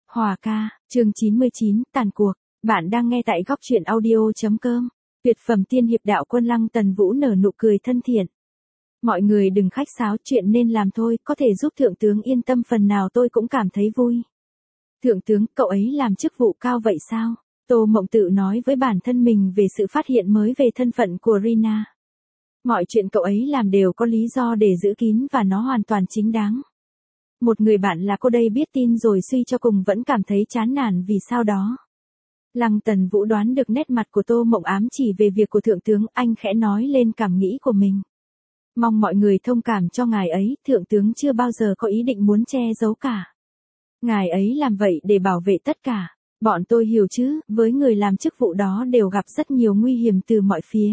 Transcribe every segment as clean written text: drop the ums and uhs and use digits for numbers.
Hòa ca, chương 99, tàn cuộc. Bạn đang nghe tại góc truyện audio.com. Tuyệt phẩm tiên hiệp đạo quân Lăng Tần Vũ nở nụ cười thân thiện. Mọi người đừng khách sáo, chuyện nên làm thôi, có thể giúp thượng tướng yên tâm phần nào tôi cũng cảm thấy vui. Thượng tướng, cậu ấy làm chức vụ cao vậy sao? Tô Mộng tự nói với bản thân mình về sự phát hiện mới về thân phận của Rina. Mọi chuyện cậu ấy làm đều có lý do để giữ kín và nó hoàn toàn chính đáng. Một người bạn là cô đây biết tin rồi suy cho cùng vẫn cảm thấy chán nản vì sao đó. Lăng Tần Vũ đoán được nét mặt của Tô Mộng ám chỉ về việc của thượng tướng, anh khẽ nói lên cảm nghĩ của mình. Mong mọi người thông cảm cho ngài ấy, thượng tướng chưa bao giờ có ý định muốn che giấu cả. Ngài ấy làm vậy để bảo vệ tất cả. Bọn tôi hiểu chứ, với người làm chức vụ đó đều gặp rất nhiều nguy hiểm từ mọi phía.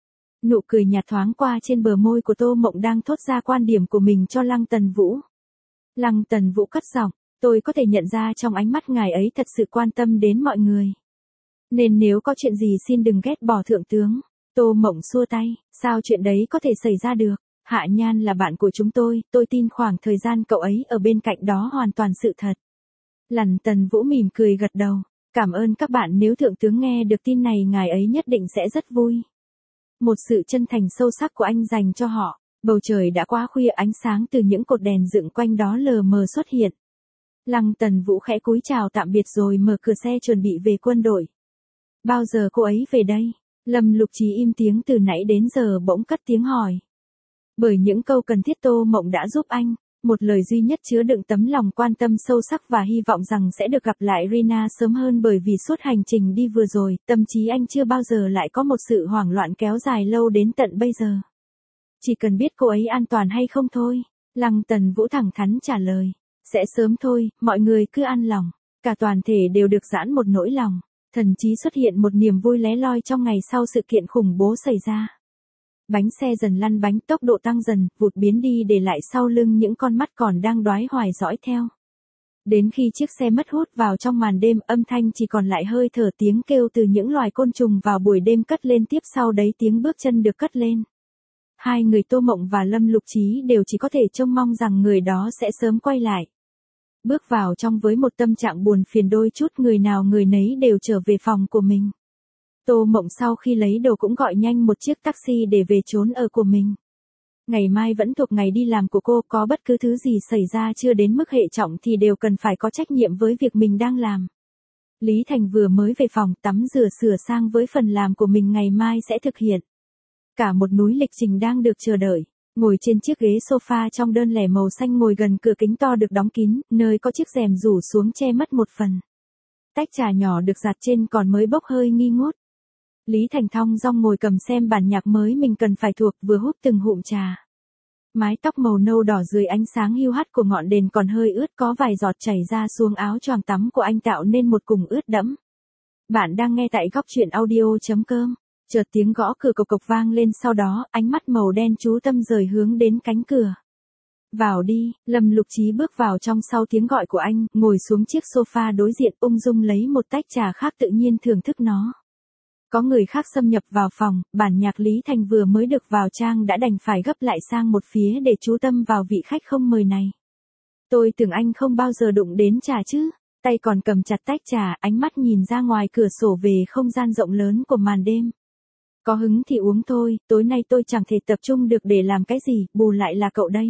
Nụ cười nhạt thoáng qua trên bờ môi của Tô Mộng đang thốt ra quan điểm của mình cho Lăng Tần Vũ. Lăng Tần Vũ cất giọng, tôi có thể nhận ra trong ánh mắt ngài ấy thật sự quan tâm đến mọi người. Nên nếu có chuyện gì xin đừng ghét bỏ thượng tướng. Tô Mộng xua tay, sao chuyện đấy có thể xảy ra được? Hạ Nhan là bạn của chúng tôi tin khoảng thời gian cậu ấy ở bên cạnh đó hoàn toàn sự thật. Lăng Tần Vũ mỉm cười gật đầu, cảm ơn các bạn, nếu thượng tướng nghe được tin này ngài ấy nhất định sẽ rất vui. Một sự chân thành sâu sắc của anh dành cho họ. Bầu trời đã quá khuya, ánh sáng từ những cột đèn dựng quanh đó lờ mờ xuất hiện. Lăng Tần Vũ khẽ cúi chào tạm biệt rồi mở cửa xe chuẩn bị về quân đội. Bao giờ cô ấy về đây? Lâm Lục Trí im tiếng từ nãy đến giờ bỗng cất tiếng hỏi. Bởi những câu cần thiết Tô Mộng đã giúp anh, một lời duy nhất chứa đựng tấm lòng quan tâm sâu sắc và hy vọng rằng sẽ được gặp lại Rina sớm hơn, bởi vì suốt hành trình đi vừa rồi, tâm trí anh chưa bao giờ lại có một sự hoảng loạn kéo dài lâu đến tận bây giờ. Chỉ cần biết cô ấy an toàn hay không thôi. Lăng Tần Vũ thẳng thắn trả lời. Sẽ sớm thôi, mọi người cứ an lòng. Cả toàn thể đều được giãn một nỗi lòng. Thần chí xuất hiện một niềm vui lé loi trong ngày sau sự kiện khủng bố xảy ra. Bánh xe dần lăn bánh, tốc độ tăng dần, vụt biến đi để lại sau lưng những con mắt còn đang đoái hoài dõi theo. Đến khi chiếc xe mất hút vào trong màn đêm, âm thanh chỉ còn lại hơi thở tiếng kêu từ những loài côn trùng vào buổi đêm cất lên, tiếp sau đấy tiếng bước chân được cất lên. Hai người Tô Mộng và Lâm Lục Trí đều chỉ có thể trông mong rằng người đó sẽ sớm quay lại. Bước vào trong với một tâm trạng buồn phiền đôi chút, người nào người nấy đều trở về phòng của mình. Tô Mộng sau khi lấy đồ cũng gọi nhanh một chiếc taxi để về chốn ở của mình. Ngày mai vẫn thuộc ngày đi làm của cô, có bất cứ thứ gì xảy ra chưa đến mức hệ trọng thì đều cần phải có trách nhiệm với việc mình đang làm. Lý Thành vừa mới về phòng tắm rửa sửa sang với phần làm của mình ngày mai sẽ thực hiện. Cả một núi lịch trình đang được chờ đợi. Ngồi trên chiếc ghế sofa trong đơn lẻ màu xanh, ngồi gần cửa kính to được đóng kín, nơi có chiếc rèm rủ xuống che mất một phần. Tách trà nhỏ được giặt trên còn mới bốc hơi nghi ngút. Lý Thành thong dong ngồi cầm xem bản nhạc mới mình cần phải thuộc, vừa hút từng ngụm trà. Mái tóc màu nâu đỏ dưới ánh sáng hiu hắt của ngọn đèn còn hơi ướt, có vài giọt chảy ra xuống áo choàng tắm của anh tạo nên một cùng ướt đẫm. Bạn đang nghe tại góc truyện audio.com. Chợt tiếng gõ cửa cộc cộc vang lên, sau đó, ánh mắt màu đen chú tâm rời hướng đến cánh cửa. Vào đi, Lâm Lục Trí bước vào trong sau tiếng gọi của anh, ngồi xuống chiếc sofa đối diện, ung dung lấy một tách trà khác tự nhiên thưởng thức nó. Có người khác xâm nhập vào phòng, bản nhạc Lý Thành vừa mới được vào trang đã đành phải gấp lại sang một phía để chú tâm vào vị khách không mời này. Tôi tưởng anh không bao giờ đụng đến trà chứ. Tay còn cầm chặt tách trà, ánh mắt nhìn ra ngoài cửa sổ về không gian rộng lớn của màn đêm. Có hứng thì uống thôi, tối nay tôi chẳng thể tập trung được để làm cái gì, bù lại là cậu đấy.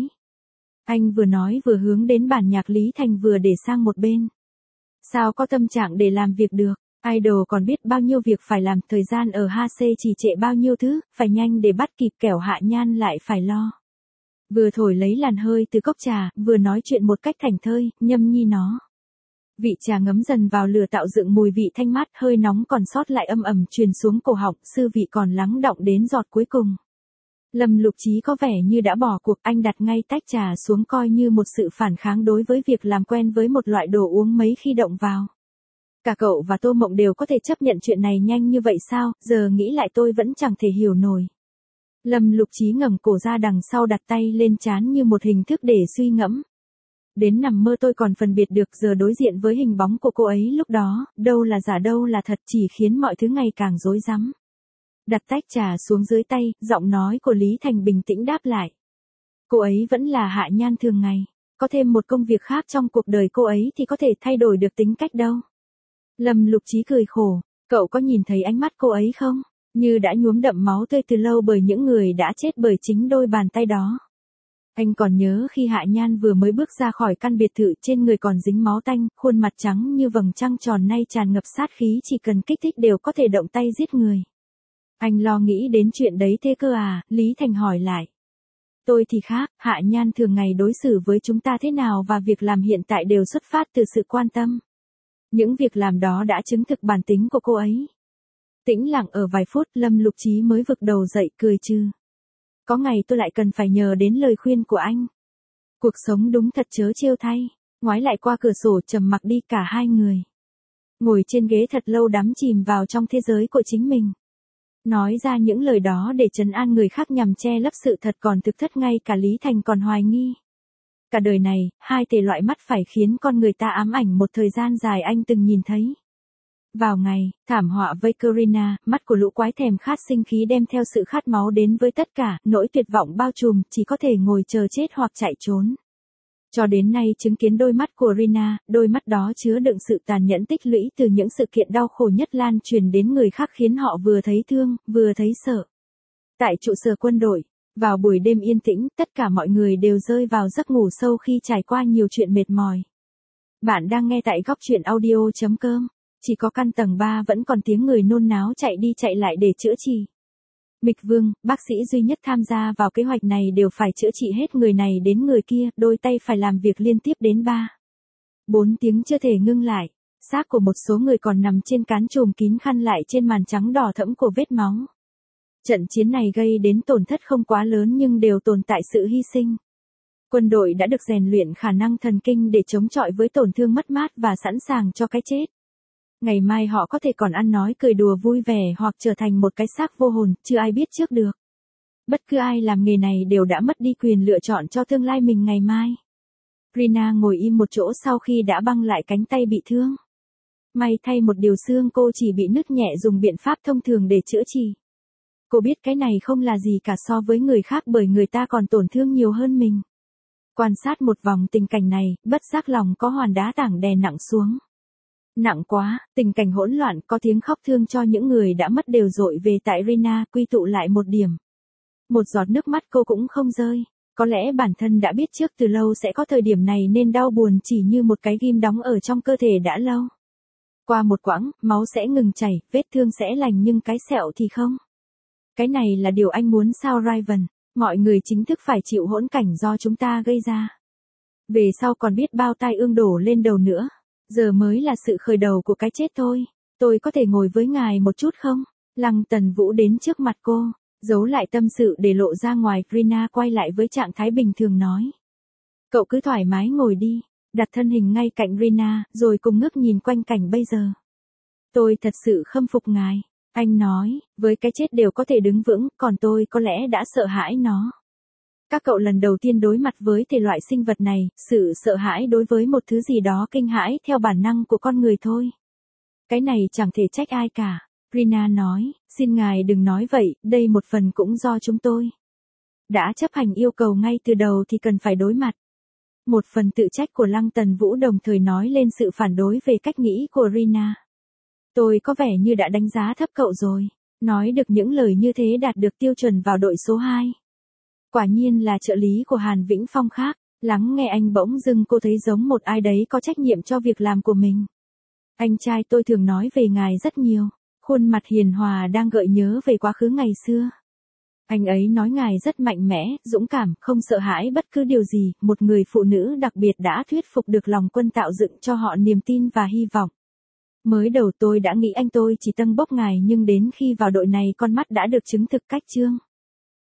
Anh vừa nói vừa hướng đến bản nhạc Lý Thành vừa để sang một bên. Sao có tâm trạng để làm việc được, idol còn biết bao nhiêu việc phải làm, thời gian ở HC chỉ trệ bao nhiêu thứ, phải nhanh để bắt kịp, kẻo Hạ Nhan lại phải lo. Vừa thổi lấy làn hơi từ cốc trà, vừa nói chuyện một cách thảnh thơi, nhâm nhi nó. Vị trà ngấm dần vào lửa tạo dựng mùi vị thanh mát, hơi nóng còn sót lại âm ẩm truyền xuống cổ họng, sư vị còn lắng đọng đến giọt cuối cùng. Lâm Lục Trí có vẻ như đã bỏ cuộc, anh đặt ngay tách trà xuống coi như một sự phản kháng đối với việc làm quen với một loại đồ uống mấy khi động vào. Cả cậu và Tô Mộng đều có thể chấp nhận chuyện này nhanh như vậy sao, giờ nghĩ lại tôi vẫn chẳng thể hiểu nổi. Lâm Lục Trí ngẩng cổ ra đằng sau, đặt tay lên trán như một hình thức để suy ngẫm. Đến nằm mơ tôi còn phân biệt được, giờ đối diện với hình bóng của cô ấy lúc đó, đâu là giả đâu là thật, chỉ khiến mọi thứ ngày càng rối rắm. Đặt tách trà xuống dưới tay, giọng nói của Lý Thành bình tĩnh đáp lại. Cô ấy vẫn là Hạ Nhan thường ngày. có thêm một công việc khác trong cuộc đời cô ấy thì có thể thay đổi được tính cách đâu. Lâm Lục Chí cười khổ, cậu có nhìn thấy ánh mắt cô ấy không? Như đã nhuốm đậm máu tươi từ lâu bởi những người đã chết bởi chính đôi bàn tay đó. Anh còn nhớ khi Hạ Nhan vừa mới bước ra khỏi căn biệt thự, trên người còn dính máu tanh, khuôn mặt trắng như vầng trăng tròn nay tràn ngập sát khí, chỉ cần kích thích đều có thể động tay giết người. Anh lo nghĩ đến chuyện đấy thế cơ à? Lý Thành hỏi lại. Tôi thì khác, Hạ Nhan thường ngày đối xử với chúng ta thế nào và việc làm hiện tại đều xuất phát từ sự quan tâm. Những việc làm đó đã chứng thực bản tính của cô ấy. Tĩnh lặng ở vài phút, Lâm Lục Chí mới vực đầu dậy cười trừ. Có ngày tôi lại cần phải nhờ đến lời khuyên của anh. Cuộc sống đúng thật trớ trêu thay. Ngoái lại qua cửa sổ, trầm mặc đi cả hai người. Ngồi trên ghế thật lâu, đắm chìm vào trong thế giới của chính mình. Nói ra những lời đó để trấn an người khác nhằm che lấp sự thật còn thực thất, ngay cả Lý Thành còn hoài nghi. Cả đời này, hai thể loại mắt phải khiến con người ta ám ảnh một thời gian dài anh từng nhìn thấy. Vào ngày, thảm họa vây Karina, mắt của lũ quái thèm khát sinh khí đem theo sự khát máu đến với tất cả, nỗi tuyệt vọng bao trùm, chỉ có thể ngồi chờ chết hoặc chạy trốn. Cho đến nay chứng kiến đôi mắt của Rina, đôi mắt đó chứa đựng sự tàn nhẫn tích lũy từ những sự kiện đau khổ nhất lan truyền đến người khác, khiến họ vừa thấy thương, vừa thấy sợ. Tại trụ sở quân đội, vào buổi đêm yên tĩnh, tất cả mọi người đều rơi vào giấc ngủ sâu khi trải qua nhiều chuyện mệt mỏi. Bạn đang nghe tại góc truyện audio.com. Chỉ có căn tầng 3 vẫn còn tiếng người nôn náo chạy đi chạy lại để chữa trị. Mịch Vương, bác sĩ duy nhất tham gia vào kế hoạch này, đều phải chữa trị hết người này đến người kia, đôi tay phải làm việc liên tiếp đến 3-4 tiếng chưa thể ngưng lại. Xác của một số người còn nằm trên cán trùm kín khăn lại trên màn trắng đỏ thẫm của vết máu. Trận chiến này gây đến tổn thất không quá lớn nhưng đều tồn tại sự hy sinh. Quân đội đã được rèn luyện khả năng thần kinh để chống chọi với tổn thương mất mát và sẵn sàng cho cái chết. Ngày mai họ có thể còn ăn nói cười đùa vui vẻ hoặc trở thành một cái xác vô hồn, chưa ai biết trước được. Bất cứ ai làm nghề này đều đã mất đi quyền lựa chọn cho tương lai mình ngày mai. Rina ngồi im một chỗ sau khi đã băng lại cánh tay bị thương. May thay một điều, xương cô chỉ bị nứt nhẹ, dùng biện pháp thông thường để chữa trị. Cô biết cái này không là gì cả so với người khác, bởi người ta còn tổn thương nhiều hơn mình. Quan sát một vòng tình cảnh này, bất giác lòng có hòn đá tảng đè nặng xuống. Nặng quá, tình cảnh hỗn loạn, có tiếng khóc thương cho những người đã mất đều dội về tại Rina, quy tụ lại một điểm. Một giọt nước mắt cô cũng không rơi. Có lẽ bản thân đã biết trước từ lâu sẽ có thời điểm này nên đau buồn chỉ như một cái ghim đóng ở trong cơ thể đã lâu. Qua một quãng, máu sẽ ngừng chảy, vết thương sẽ lành nhưng cái sẹo thì không. Cái này là điều anh muốn sao Raven? Mọi người chính thức phải chịu hỗn cảnh do chúng ta gây ra. Về sau còn biết bao tai ương đổ lên đầu nữa. Giờ mới là sự khởi đầu của cái chết thôi. Tôi có thể ngồi với ngài một chút không? Lăng Tần Vũ đến trước mặt cô, giấu lại tâm sự để lộ ra ngoài. Rina quay lại với trạng thái bình thường nói. Cậu cứ thoải mái ngồi đi, đặt thân hình ngay cạnh Rina, rồi cùng ngước nhìn quanh cảnh bây giờ. Tôi thật sự khâm phục ngài. Anh nói, với cái chết đều có thể đứng vững, còn tôi có lẽ đã sợ hãi nó. Các cậu lần đầu tiên đối mặt với thể loại sinh vật này, sự sợ hãi đối với một thứ gì đó kinh hãi theo bản năng của con người thôi. Cái này chẳng thể trách ai cả. Rina nói, xin ngài đừng nói vậy, đây một phần cũng do chúng tôi. Đã chấp hành yêu cầu ngay từ đầu thì cần phải đối mặt. Một phần tự trách của Lăng Tần Vũ đồng thời nói lên sự phản đối về cách nghĩ của Rina. Tôi có vẻ như đã đánh giá thấp cậu rồi. Nói được những lời như thế đạt được tiêu chuẩn vào đội số 2. Quả nhiên là trợ lý của Hàn Vĩnh Phong khác. Lắng nghe anh bỗng dưng cô thấy giống một ai đấy có trách nhiệm cho việc làm của mình. Anh trai tôi thường nói về ngài rất nhiều. Khuôn mặt hiền hòa đang gợi nhớ về quá khứ ngày xưa. Anh ấy nói ngài rất mạnh mẽ, dũng cảm, không sợ hãi bất cứ điều gì. Một người phụ nữ đặc biệt đã thuyết phục được lòng quân, tạo dựng cho họ niềm tin và hy vọng. Mới đầu tôi đã nghĩ anh tôi chỉ tâng bốc ngài, nhưng đến khi vào đội này con mắt đã được chứng thực cách chương.